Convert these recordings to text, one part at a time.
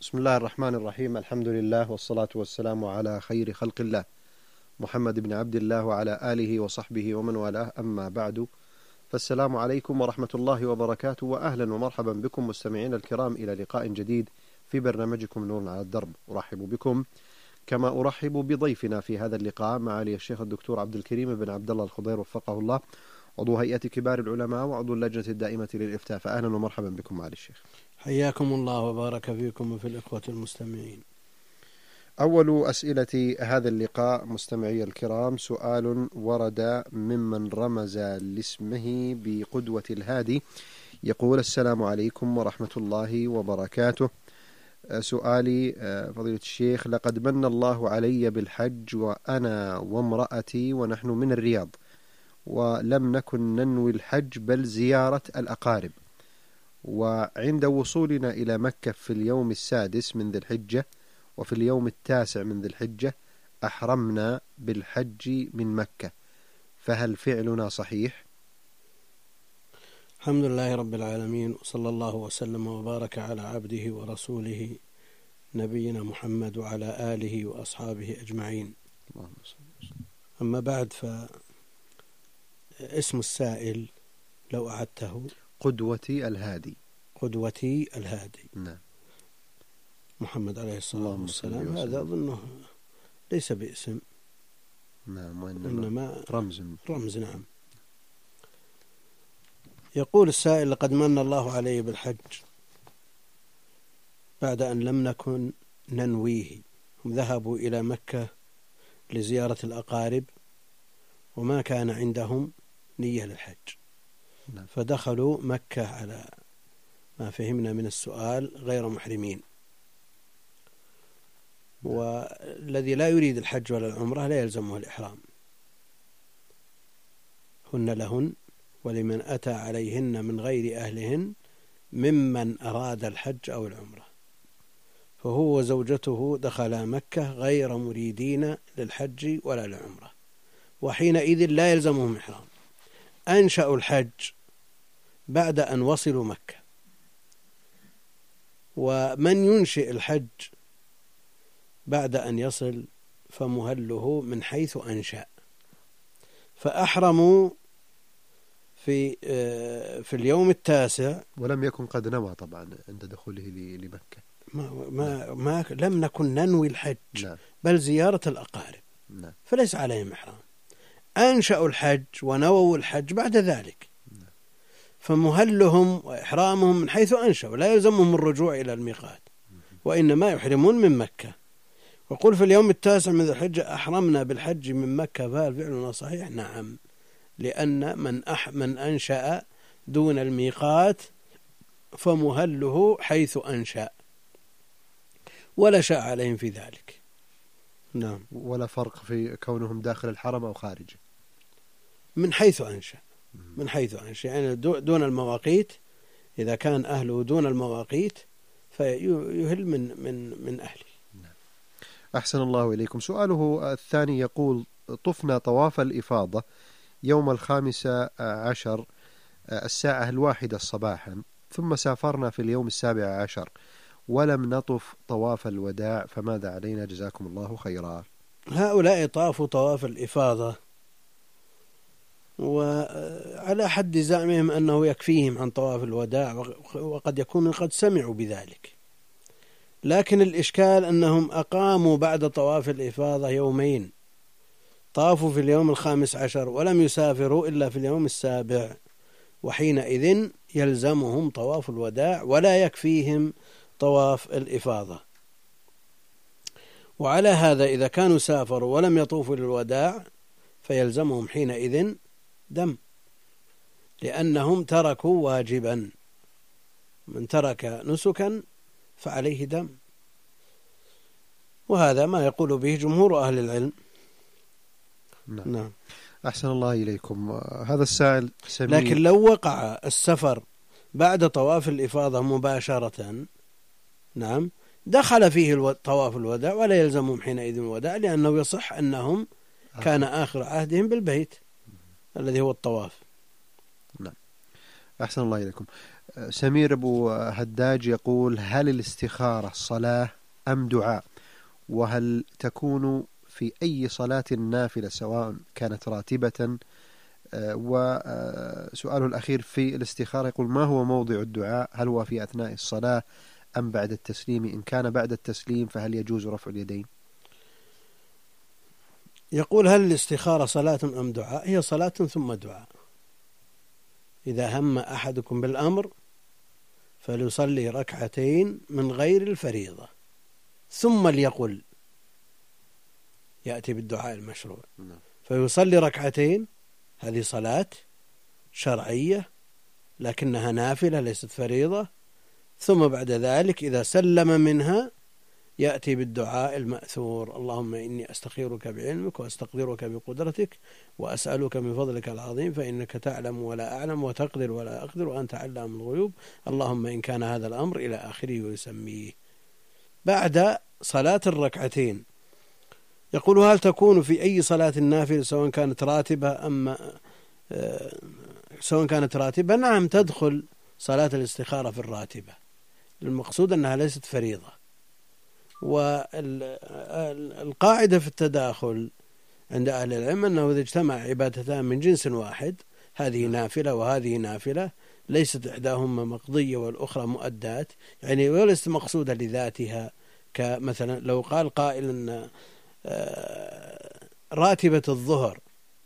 بسم الله الرحمن الرحيم. الحمد لله والصلاة والسلام على خير خلق الله محمد بن عبد الله وعلى آله وصحبه ومن والاه، أما بعد، فالسلام عليكم ورحمة الله وبركاته، وأهلا ومرحبا بكم مستمعين الكرام إلى لقاء جديد في برنامجكم نور على الدرب. أرحب بكم كما أرحب بضيفنا في هذا اللقاء معالي الشيخ الدكتور عبد الكريم بن عبد الله الخضير وفقه الله، عضو هيئة كبار العلماء وعضو اللجنة الدائمة للإفتاء. فأهلا ومرحبا بكم معالي الشيخ. حياكم الله وبارك فيكم وفي الإخوة المستمعين. أول أسئلة هذا اللقاء مستمعي الكرام سؤال ورد ممن رمز لاسمه بقدوة الهادي، يقول: السلام عليكم ورحمة الله وبركاته. سؤالي فضيلة الشيخ: لقد من الله علي بالحج وأنا وامرأتي ونحن من الرياض، ولم نكن ننوي الحج بل زيارة الأقارب، وعند وصولنا إلى مكة في اليوم 6 من ذي الحجة وفي اليوم 9 من ذي الحجة أحرمنا بالحج من مكة، فهل فعلنا صحيح؟ الحمد لله رب العالمين، وصلى الله وسلم وبارك على عبده ورسوله نبينا محمد وعلى آله وأصحابه أجمعين. أما بعد، فاسم السائل لو أعدته: قدوتي الهادي. قدوتي الهادي. نعم. محمد عليه الصلاة والسلام. هذا أظنه ليس باسم، نعم، وإنما رمز. نعم. يقول السائل: لقد من الله علي بالحج بعد أن لم نكن ننويه. هم ذهبوا إلى مكة لزيارة الأقارب وما كان عندهم نية للحج، فدخلوا مكة على ما فهمنا من السؤال غير محرمين، والذي لا يريد الحج ولا العمرة لا يلزمه الإحرام. هن لهن ولمن أتى عليهن من غير أهلهن ممن أراد الحج أو العمرة، فهو وزوجته دخلا مكة غير مريدين للحج ولا العمرة، وحينئذ لا يلزمهم إحرام. أنشأوا الحج بعد أن وصلوا مكة، ومن ينشئ الحج بعد أن يصل فمهله من حيث أنشأ، فأحرموا في اليوم 9 ولم يكن قد نوى طبعا عند دخوله لمكة. ما لم نكن ننوي الحج. نعم. بل زيارة الأقارب. نعم. فليس عليهم إحرام. أنشأوا الحج ونووا الحج بعد ذلك. نعم. فمهلهم وإحرامهم من حيث أنشأوا، لا يلزمهم الرجوع إلى الميقات، وإنما يحرمون من مكة. وقل في اليوم 9 من ذي الحجة أحرمنا بالحج من مكة، فهل فعلنا صحيح؟ نعم، لأن من أنشأ دون الميقات فمهله حيث أنشأ، ولا شاء عليهم في ذلك. نعم. ولا فرق في كونهم داخل الحرم أو خارجه. من حيث أنشأ. من حيث أنشأ يعني دون المواقيت. إذا كان أهله دون المواقيت فيهل من أهله. أحسن الله إليكم. سؤاله الثاني يقول: طفنا طواف الإفاضة يوم 15 الساعة 1 صباحا، ثم سافرنا في اليوم 17 ولم نطف طواف الوداع، فماذا علينا جزاكم الله خيرا؟ هؤلاء طافوا طواف الإفاضة وعلى حد زعمهم أنه يكفيهم عن طواف الوداع، وقد يكونوا قد سمعوا بذلك، لكن الإشكال أنهم أقاموا بعد طواف الإفاضة يومين، طافوا في اليوم 15 ولم يسافروا إلا في اليوم 7، وحينئذ يلزمهم طواف الوداع ولا يكفيهم طواف الإفاضة. وعلى هذا إذا كانوا سافروا ولم يطوفوا للوداع فيلزمهم حينئذ دم، لأنهم تركوا واجبا. من ترك نسكا فعليه دم، وهذا ما يقول به جمهور أهل العلم. نعم. أحسن الله إليكم. هذا السائل لكن لو وقع السفر بعد طواف الإفاضة مباشرة، نعم، دخل فيه طواف الوداع ولا يلزمهم حينئذ الوداع، لأنه يصح أنهم كان آخر عهدهم بالبيت الذي هو الطواف. نعم. أحسن الله إليكم. سمير أبو هداج يقول: هل الاستخارة صلاة أم دعاء؟ وهل تكون في أي صلاة نافلة سواء كانت راتبة؟ وسؤاله الأخير في الاستخارة يقول: ما هو موضع الدعاء؟ هل هو في أثناء الصلاة أم بعد التسليم؟ إن كان بعد التسليم فهل يجوز رفع اليدين؟ يقول: هل الاستخارة صلاة أم دعاء؟ هي صلاة ثم دعاء. إذا هم أحدكم بالأمر فليصلي ركعتين من غير الفريضة ثم ليقل، يأتي بالدعاء المشروع. فيصلي ركعتين، هذه صلاة شرعية لكنها نافلة ليست فريضة. ثم بعد ذلك إذا سلم منها يأتي بالدعاء المأثور: اللهم إني أستخيرك بعلمك وأستقدرك بقدرتك وأسألك من فضلك العظيم فإنك تعلم ولا أعلم وتقدر ولا أقدر وأنت علام الغيوب، اللهم إن كان هذا الأمر إلى آخره ويسميه. بعد صلاة الركعتين يقول: هل تكون في أي صلاة نافلة سواء كانت راتبة؟ نعم، تدخل صلاة الاستخارة في الراتبة، المقصود أنها ليست فريضة. والقاعدة في التداخل عند أهل العلم أنه إذا اجتمع عبادتان من جنس واحد، هذه نافلة وهذه نافلة، ليست إحداهما مقضية والأخرى مؤدات، يعني وليست مقصودة لذاتها. كمثلا لو قال قائل أن راتبة الظهر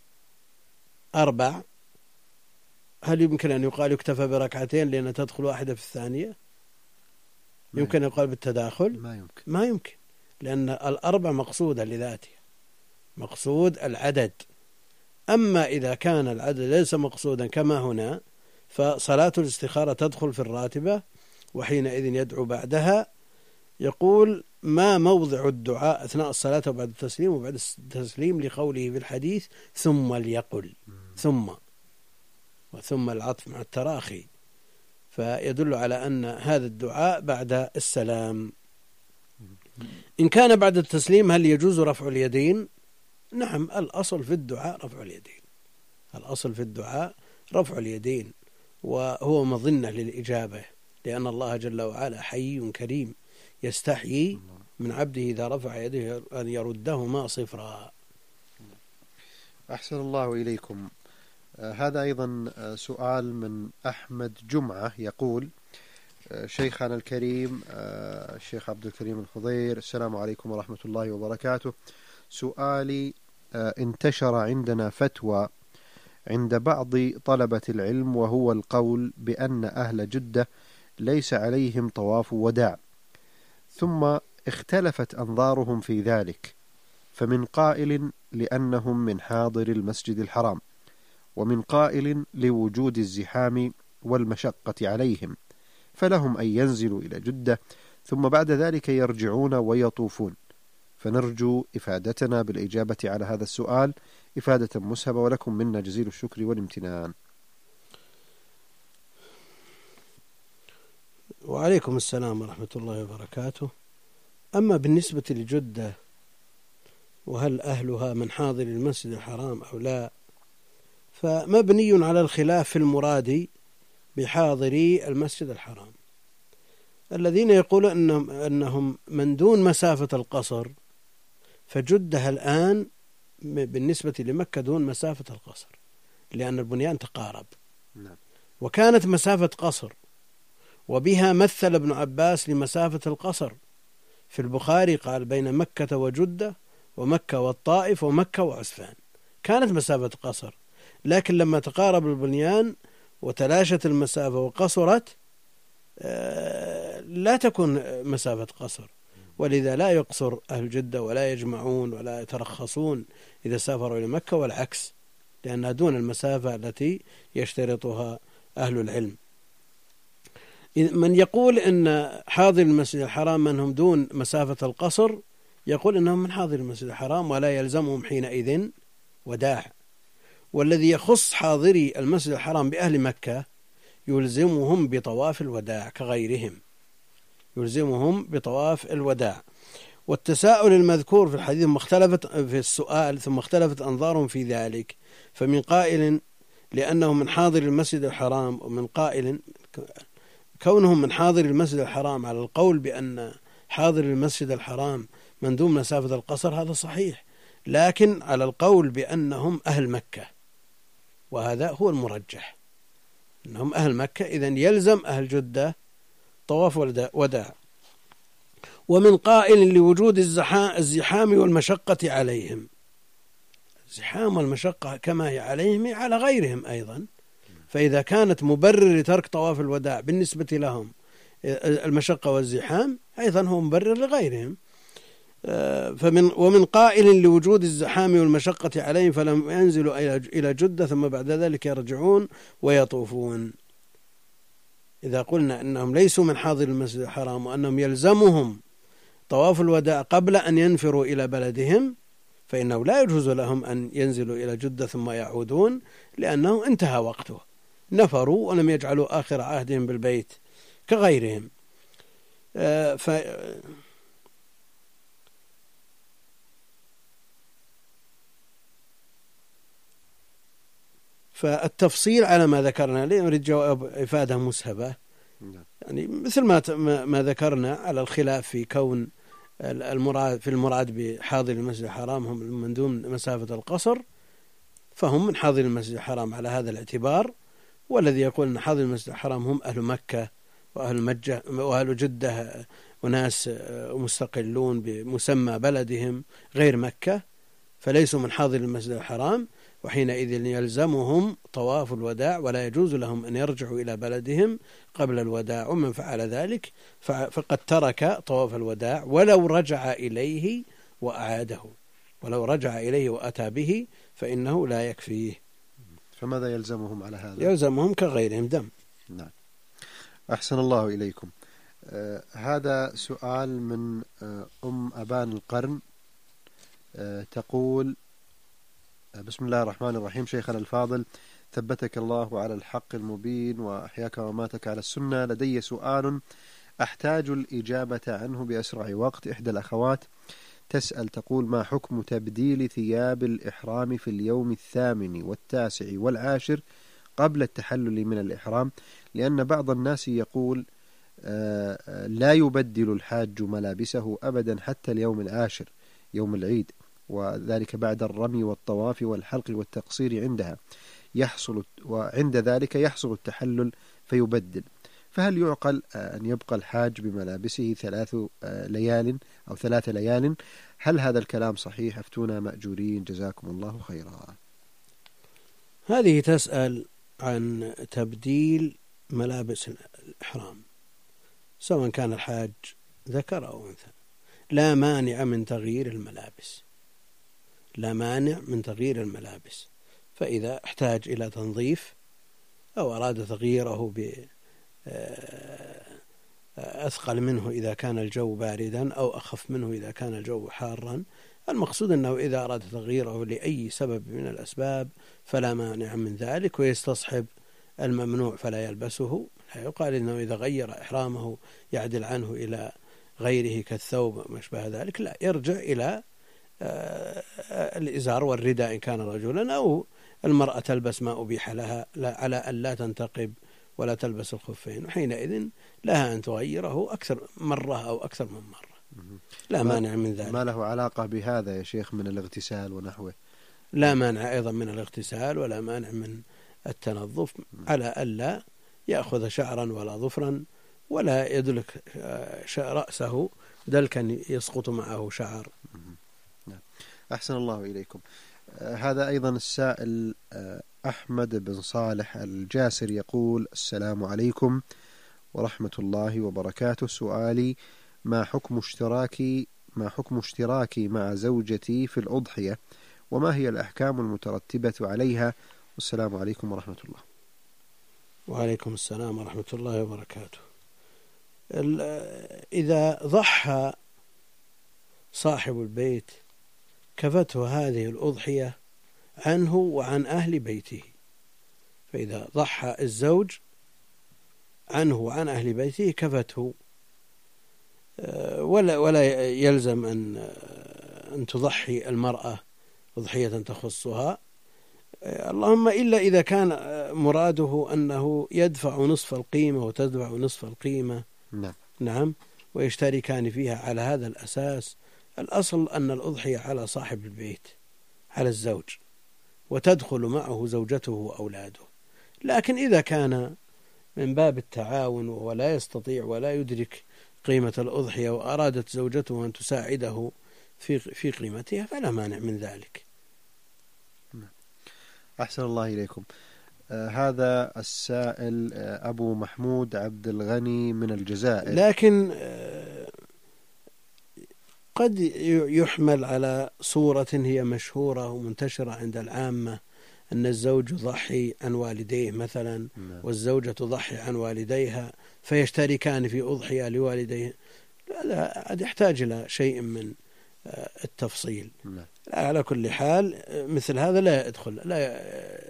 4، هل يمكن أن يقال يكتفى بركعتين لأن تدخل واحدة في الثانية؟ يمكن أن يقال بالتداخل؟ ما يمكن، لأن 4 مقصودة لذاتها، مقصود العدد. أما إذا كان العدد ليس مقصودا كما هنا فصلاة الاستخارة تدخل في الراتبة، وحينئذ يدعو بعدها. يقول: ما موضع الدعاء أثناء الصلاة وبعد التسليم؟ وبعد التسليم لقوله في الحديث: ثم ليقل. ثم العطف مع التراخي، فيدل على أن هذا الدعاء بعد السلام. إن كان بعد التسليم هل يجوز رفع اليدين؟ نعم، الأصل في الدعاء رفع اليدين، الأصل في الدعاء رفع اليدين، وهو مظنة للإجابة، لأن الله جل وعلا حي كريم يستحيي من عبده إذا رفع يده أن يردهما صفرا. أحسن الله إليكم. هذا أيضا سؤال من أحمد جمعة يقول: شيخنا الكريم الشيخ عبد الكريم الخضير، السلام عليكم ورحمة الله وبركاته. سؤالي: انتشر عندنا فتوى عند بعض طلبة العلم وهو القول بأن أهل جدة ليس عليهم طواف وداع، ثم اختلفت أنظارهم في ذلك، فمن قائل لأنهم من حاضر المسجد الحرام، ومن قائل لوجود الزحام والمشقة عليهم، فلهم أن ينزلوا إلى جدة ثم بعد ذلك يرجعون ويطوفون. فنرجو إفادتنا بالإجابة على هذا السؤال إفادة مسهبة، ولكم منا جزيل الشكر والامتنان. وعليكم السلام ورحمة الله وبركاته. أما بالنسبة لجدة وهل أهلها من حاضر المسجد الحرام أو لا، فمبني على الخلاف في المراد بحاضري المسجد الحرام. الذين يقولون أنهم من دون مسافة القصر، فجدة الآن بالنسبة لمكة دون مسافة القصر، لأن البنيان تقارب، وكانت مسافة قصر، وبها مثل ابن عباس لمسافة القصر في البخاري، قال: بين مكة وجدة ومكة والطائف ومكة وعسفان، كانت مسافة قصر. لكن لما تقارب البنيان وتلاشت المسافة وقصرت لا تكون مسافة قصر، ولذا لا يقصر أهل جدة ولا يجمعون ولا يترخصون إذا سافروا إلى مكة، والعكس، لأنها دون المسافة التي يشترطها أهل العلم. من يقول أن حاضر المسجد الحرام من هم دون مسافة القصر، يقول أنهم من حاضر المسجد الحرام ولا يلزمهم حينئذ وداع. والذي يخص حاضري المسجد الحرام بأهل مكة يلزمهم بطواف الوداع كغيرهم، يلزمهم بطواف الوداع. والتساؤل المذكور في الحديث مختلفت في السؤال، ثم اختلفت أنظارهم في ذلك، فمن قائل لأنه من حاضر المسجد الحرام، ومن قائل كونهم من حاضر المسجد الحرام على القول بأن حاضر المسجد الحرام مندوب مسافة القصر هذا صحيح، لكن على القول بأنهم أهل مكة، وهذا هو المرجح أنهم أهل مكة، إذن يلزم أهل جدة طواف وداع. ومن قائل لوجود الزحام والمشقة عليهم، الزحام والمشقة كما هي عليهم هي على غيرهم أيضا، فإذا كانت مبرر لترك طواف الوداع بالنسبة لهم المشقة والزحام أيضا هو مبرر لغيرهم. ومن قائل لوجود الزحام والمشقة عليهم فلم ينزلوا إلى جدة ثم بعد ذلك يرجعون ويطوفون. إذا قلنا أنهم ليسوا من حاضر المسجد الحرام وأنهم يلزمهم طواف الوداع قبل أن ينفروا إلى بلدهم، فإنه لا يجوز لهم أن ينزلوا إلى جدة ثم يعودون، لأنه انتهى وقته، نفروا ولم يجعلوا آخر عهدهم بالبيت كغيرهم. فالتفصيل على ما ذكرنا لا يريد جواب إفادة مسهبة، يعني مثل ما ذكرنا على الخلاف في كون المراد بحاضر المسجد الحرام هم من دون مسافة القصر، فهم من حاضر المسجد الحرام على هذا الاعتبار. والذي يقول أن حاضر المسجد الحرام هم أهل مكة وأهل جدة وناس مستقلون بمسمى بلدهم غير مكة، فليسوا من حاضر المسجد الحرام، وحينئذ يلزمهم طواف الوداع ولا يجوز لهم أن يرجعوا إلى بلدهم قبل الوداع. ومن فعل ذلك فقد ترك طواف الوداع ولو رجع إليه وأعاده، ولو رجع إليه وأتى به فإنه لا يكفيه. فماذا يلزمهم على هذا؟ يلزمهم كغيرهم دم. نعم. أحسن الله إليكم. هذا سؤال من أم أبان القرن، تقول: بسم الله الرحمن الرحيم، شيخنا الفاضل ثبتك الله على الحق المبين وأحياك وماتك على السنة. لدي سؤال أحتاج الإجابة عنه بأسرع وقت. إحدى الأخوات تسأل تقول: ما حكم تبديل ثياب الإحرام في اليوم 8 و9 و10 قبل التحلل من الإحرام؟ لأن بعض الناس يقول لا يبدل الحاج ملابسه أبدا حتى اليوم 10 يوم العيد، وذلك بعد الرمي والطواف والحلق والتقصير عندها وعند ذلك يحصل التحلل فيبدل. فهل يعقل أن يبقى الحاج بملابسه 3 ليال أو 3 ليال؟ هل هذا الكلام صحيح؟ أفتونا مأجورين جزاكم الله خيرا. هذه تسأل عن تبديل ملابس الإحرام سواء كان الحاج ذكر أو أنثى. لا مانع من تغيير الملابس، لا مانع من تغيير الملابس. فإذا احتاج إلى تنظيف أو أراد تغييره أثقل منه إذا كان الجو باردا أو أخف منه إذا كان الجو حارا، المقصود أنه إذا أراد تغييره لأي سبب من الأسباب فلا مانع من ذلك، ويستصحب الممنوع فلا يلبسه. لا يقال إنه إذا غير إحرامه يعدل عنه إلى غيره كالثوب ما شابه ذلك، لا، يرجع إلى الإزار والرداء إن كان رجلا، أو المرأة تلبس ما أبيح لها على أن لا تنتقب ولا تلبس الخفين، وحينئذ لها أن تغيره أكثر مرة أو أكثر من مرة، لا مانع من ذلك. ما له علاقة بهذا يا شيخ من الاغتسال ونحوه؟ لا مانع أيضا من الاغتسال ولا مانع من التنظف، على ألا يأخذ شعرا ولا ظفرا ولا يدلك رأسه دلكا يسقط معه شعر. أحسن الله إليكم. هذا أيضا السائل أحمد بن صالح الجاسر يقول: السلام عليكم ورحمة الله وبركاته. سؤالي: ما حكم اشتراكي مع زوجتي في الأضحية، وما هي الأحكام المترتبة عليها؟ والسلام عليكم ورحمة الله. وعليكم السلام ورحمة الله وبركاته. إذا ضحى صاحب البيت كفته هذه الأضحية عنه وعن أهل بيته، فإذا ضحى الزوج عنه وعن أهل بيته كفته، ولا يلزم أن تضحي المرأة أضحية تخصها، اللهم إلا إذا كان مراده أنه يدفع نصف القيمة وتدفع نصف القيمة. نعم ويشتركان فيها على هذا الأساس. الأصل أن الأضحية على صاحب البيت، على الزوج، وتدخل معه زوجته وأولاده. لكن إذا كان من باب التعاون وهو لا يستطيع ولا يدرك قيمة الأضحية وأرادت زوجته أن تساعده في قيمتها فلا مانع من ذلك. أحسن الله إليكم. هذا السائل أبو محمود عبد الغني من الجزائر. لكن قد يحمل على صورة هي مشهورة ومنتشرة عند العامة أن الزوج يضحي عن والديه مثلا والزوجة تضحي عن والديها فيشتركان في أضحية لوالديه. لا يحتاج إلى شيء من التفصيل. على كل حال مثل هذا لا يدخل، لا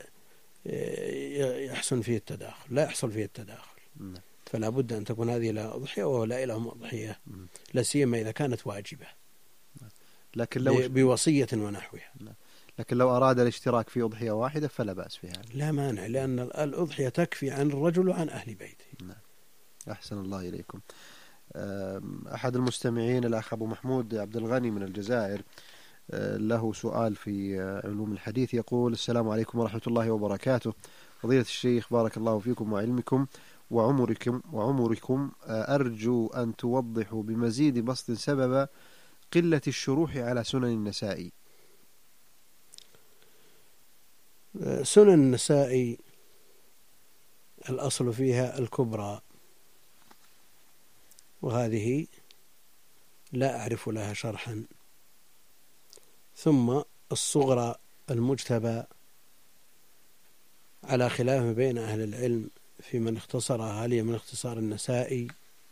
يحسن فيه التداخل، لا يحصل فيه التداخل. فلا بد أن تكون هذه لها أضحية ولا لهم أضحية، لا سيما إذا كانت واجبة لكن لو بوصية ونحوها. لكن لو أراد الاشتراك في أضحية واحدة فلا بأس فيها، لا مانع، لأن الأضحية تكفي عن الرجل وعن أهل بيته. أحسن الله إليكم. أحد المستمعين الأخ أبو محمود عبد الغني من الجزائر له سؤال في علوم الحديث، يقول: السلام عليكم ورحمة الله وبركاته، فضيلة الشيخ بارك الله فيكم وعلمكم وعمركم، أرجو أن توضحوا بمزيد بسط سبب قلة الشروح على سنن النسائي. سنن النسائي الأصل فيها الكبرى، وهذه لا أعرف لها شرحا، ثم الصغرى المجتبى على خلاف بين أهل العلم في من اختصرها، هل هي من اختصار النسائي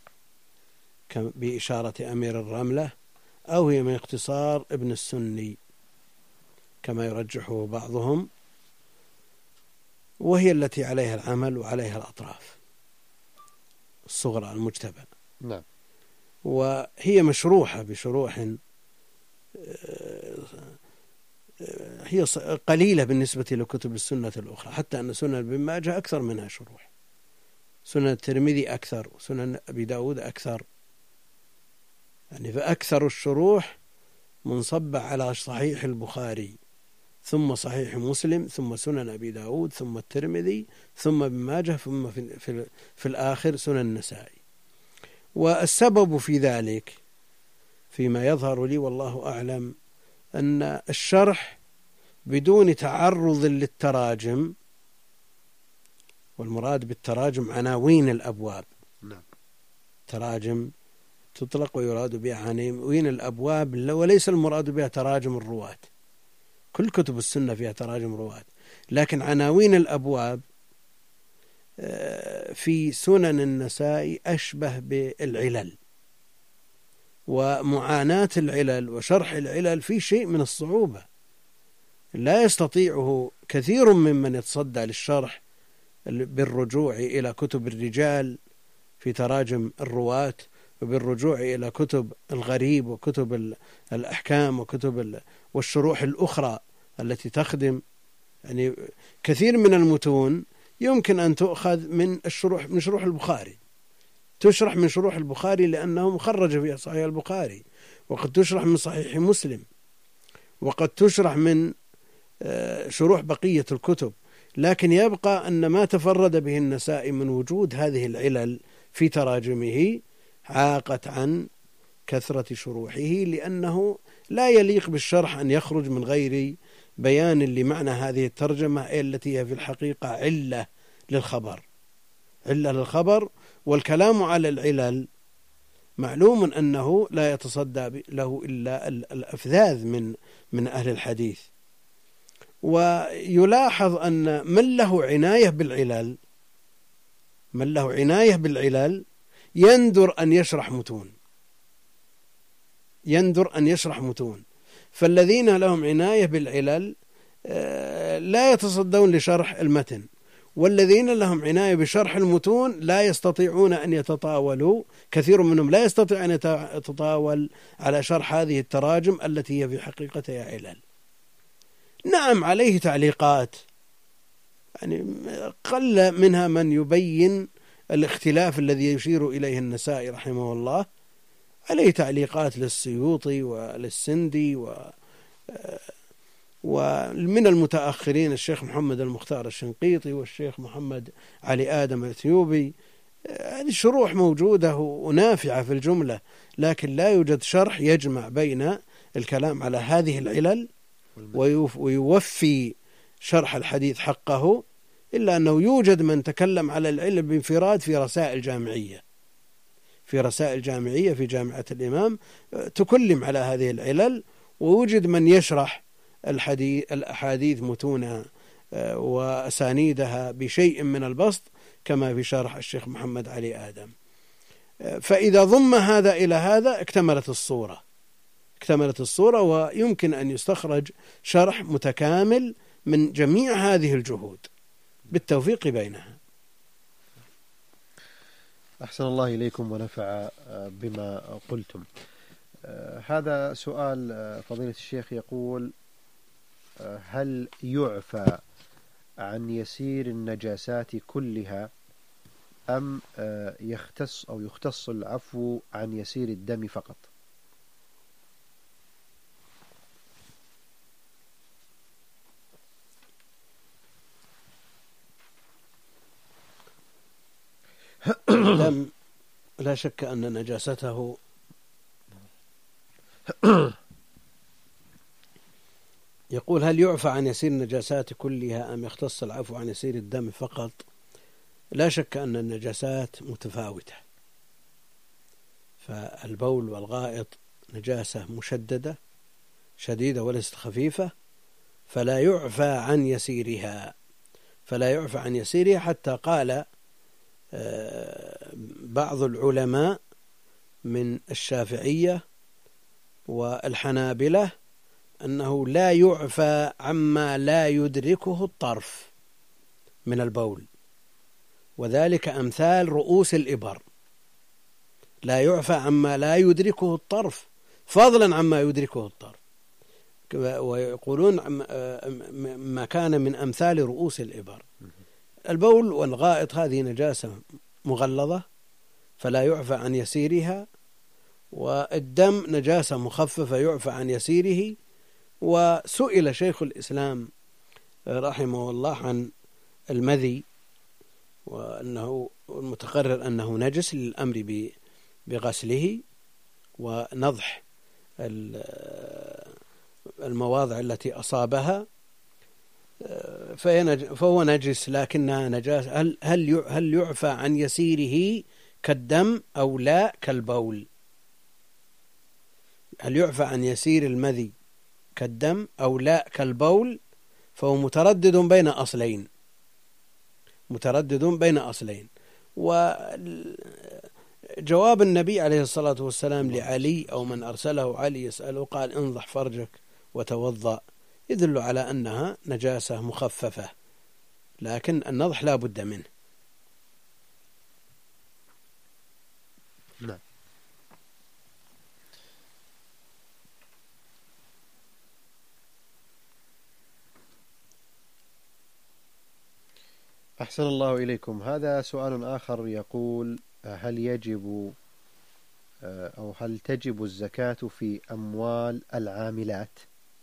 بإشارة أمير الرملة أو هي من اختصار ابن السني كما يرجحه بعضهم، وهي التي عليها العمل وعليها الأطراف، الصغرى المجتبى. نعم. وهي مشروحة بشروح هي قليلة بالنسبة لكتب السنة الأخرى، حتى أن سنن ابن ماجه أكثر منها شروح، سنن الترمذي أكثر، وسنن أبي داود أكثر، يعني فأكثر الشروح منصبة على صحيح البخاري ثم صحيح مسلم ثم سنن أبي داود ثم الترمذي ثم ابن ماجه ثم في الآخر سنن النسائي. والسبب في ذلك فيما يظهر لي والله أعلم أن الشرح بدون تعرض للتراجم، والمراد بالتراجم عناوين الأبواب. نعم. تراجم تطلق ويراد بها عناوين الأبواب، وليس المراد بها تراجم الرواة. كل كتب السنة فيها تراجم رواة، لكن عناوين الأبواب في سنن النسائي أشبه بالعلل، ومعاناة العلل وشرح العلل في شيء من الصعوبة لا يستطيعه كثير ممن يتصدى للشرح بالرجوع إلى كتب الرجال في تراجم الرواة، وبالرجوع إلى كتب الغريب وكتب الأحكام وكتب والشروح الأخرى التي تخدم. يعني كثير من المتون يمكن أن تؤخذ من شروح البخاري، تشرح من شروح البخاري لأنه مخرج في صحيح البخاري، وقد تشرح من صحيح مسلم، وقد تشرح من شروح بقية الكتب، لكن يبقى أن ما تفرد به النسائي من وجود هذه العلل في تراجمه عاقت عن كثرة شروحه، لأنه لا يليق بالشرح أن يخرج من غير بيان لمعنى هذه الترجمة التي هي في الحقيقة علة للخبر. والكلام على العلل معلوم أنه لا يتصدى له إلا الأفذاذ من أهل الحديث. ويلاحظ أن من له عناية بالعلل يندر أن يشرح متون، فالذين لهم عناية بالعلل لا يتصدون لشرح المتن، والذين لهم عناية بشرح المتون لا يستطيعون أن يتطاولوا، كثير منهم لا يستطيع أن يتطاول على شرح هذه التراجم التي هي في حقيقتها علل. نعم عليه تعليقات، يعني قل منها من يبين الاختلاف الذي يشير إليه النسائي رحمه الله، عليه تعليقات للسيوطي وللسندي ومن المتأخرين الشيخ محمد المختار الشنقيطي والشيخ محمد علي آدم الأثيوبي. هذه الشروح موجودة ونافعة في الجملة، لكن لا يوجد شرح يجمع بين الكلام على هذه العلل ويوفي شرح الحديث حقه، إلا أنه يوجد من تكلم على العلل بانفراد في رسائل جامعية، في جامعة الإمام تكلم على هذه العلل، ووجد من يشرح الأحاديث متونها وأسانيدها بشيء من البسط كما في شرح الشيخ محمد علي آدم. فإذا ضم هذا إلى هذا اكتملت الصورة، ويمكن أن يستخرج شرح متكامل من جميع هذه الجهود بالتوفيق بينها. أحسن الله إليكم ونفع بما قلتم. هذا سؤال فضيلة الشيخ يقول: هل يعفى عن يسير النجاسات كلها أم يختص العفو عن يسير الدم فقط؟ الدم لا شك أن نجاسته يقول: هل يعفى عن يسير النجاسات كلها أم يختص العفو عن يسير الدم فقط؟ لا شك أن النجاسات متفاوتة، فالبول والغائط نجاسة مشددة شديدة وليست خفيفة، فلا يعفى عن يسيرها حتى قال بعض العلماء من الشافعية والحنابلة أنه لا يعفى عما لا يدركه الطرف من البول، وذلك أمثال رؤوس الإبر، لا يعفى عما لا يدركه الطرف فضلا عما يدركه الطرف، ويقولون ما كان من أمثال رؤوس الإبر. البول والغائط هذه نجاسة مغلظة فلا يعفى عن يسيرها، والدم نجاسة مخففة يعفى عن يسيره. وسئل شيخ الإسلام رحمه الله عن المذي، وأنه المتقرر أنه نجس للأمر بغسله ونضح المواضع التي أصابها، فهو نجس لكنها نجاسة. هل يعفى عن يسيره كالدم أو لا كالبول؟ هل يعفى عن يسير المذي كالدم أو لا كالبول؟ فهو متردد بين أصلين. وجواب النبي عليه الصلاة والسلام لعلي أو من أرسله علي يسأله قال: انضح فرجك وتوضأ، يدل على أنها نجاسة مخففة، لكن النضح لا بد منه. نعم. أحسن الله إليكم. هذا سؤال آخر يقول: هل تجب الزكاة في أموال العاملات؟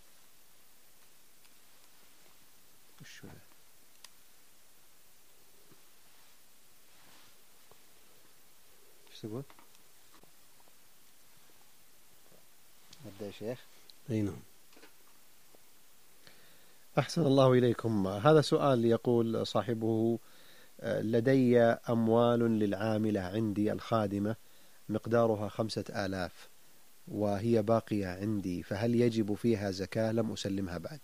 ايش تقول؟ نبدأ يا شيخ. أي نعم. أحسن الله إليكم. هذا سؤال يقول صاحبه: لدي أموال للعاملة عندي الخادمة مقدارها 5000 وهي باقية عندي، فهل يجب فيها زكاة؟ لم أسلمها بعد.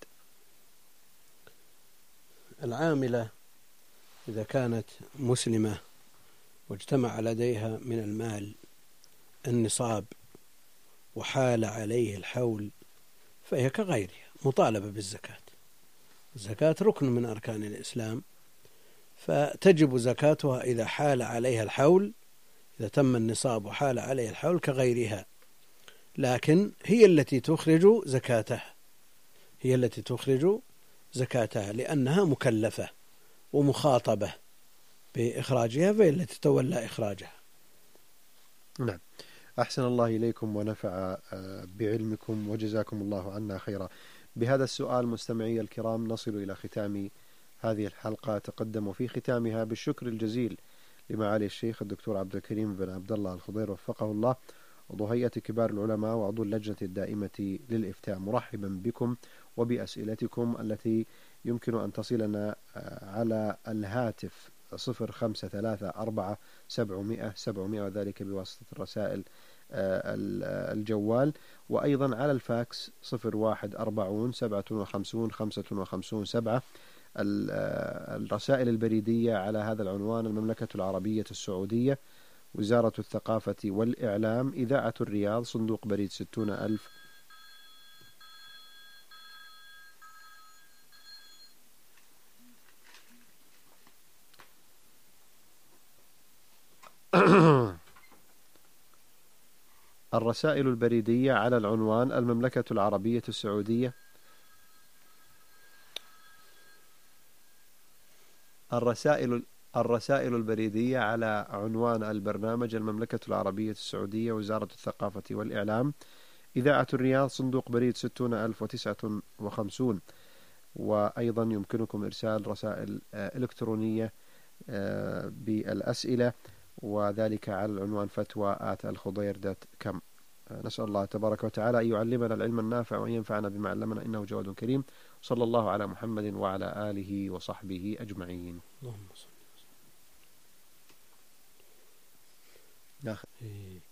العاملة إذا كانت مسلمة واجتمع لديها من المال النصاب وحال عليه الحول فهي كغيرها مطالبة بالزكاة. الزكاة ركن من أركان الإسلام، فتجب زكاتها إذا حال عليها الحول، إذا تم النصاب وحال عليها الحول كغيرها، لكن هي التي تخرج زكاتها، هي التي تخرج زكاتها، لأنها مكلفة ومخاطبة بإخراجها، فهي التي تتولى إخراجها. نعم. أحسن الله إليكم ونفع بعلمكم وجزاكم الله عنا خيرا. بهذا السؤال مستمعي الكرام نصل إلى ختام هذه الحلقة. تقدم في ختامها بالشكر الجزيل لمعالي الشيخ الدكتور عبد الكريم بن عبد الله الخضير وفقه الله، عضو هيئة كبار العلماء وعضو اللجنة الدائمة للإفتاء، مرحبا بكم وبأسئلتكم التي يمكن أن تصلنا على الهاتف 0534 وذلك بواسطة الرسائل الجوال، وأيضا على الفاكس 0140 الرسائل البريدية على هذا العنوان: المملكة العربية السعودية، وزارة الثقافة والإعلام، إذاعة الرياض، صندوق بريد 60,000. الرسائل البريدية على العنوان: المملكة العربية السعودية. الرسائل البريدية على عنوان البرنامج: المملكة العربية السعودية، وزارة الثقافة والإعلام، إذاعة الرياض، صندوق بريد 60,059. وأيضا يمكنكم إرسال رسائل إلكترونية بالأسئلة، وذلك على العنوان فتوى@الخضير.com. نسأل الله تبارك وتعالى أن يعلمنا العلم النافع وأن ينفعنا بما علمنا، إنه جواد كريم. صلى الله على محمد وعلى آله وصحبه أجمعين. اللهم صل.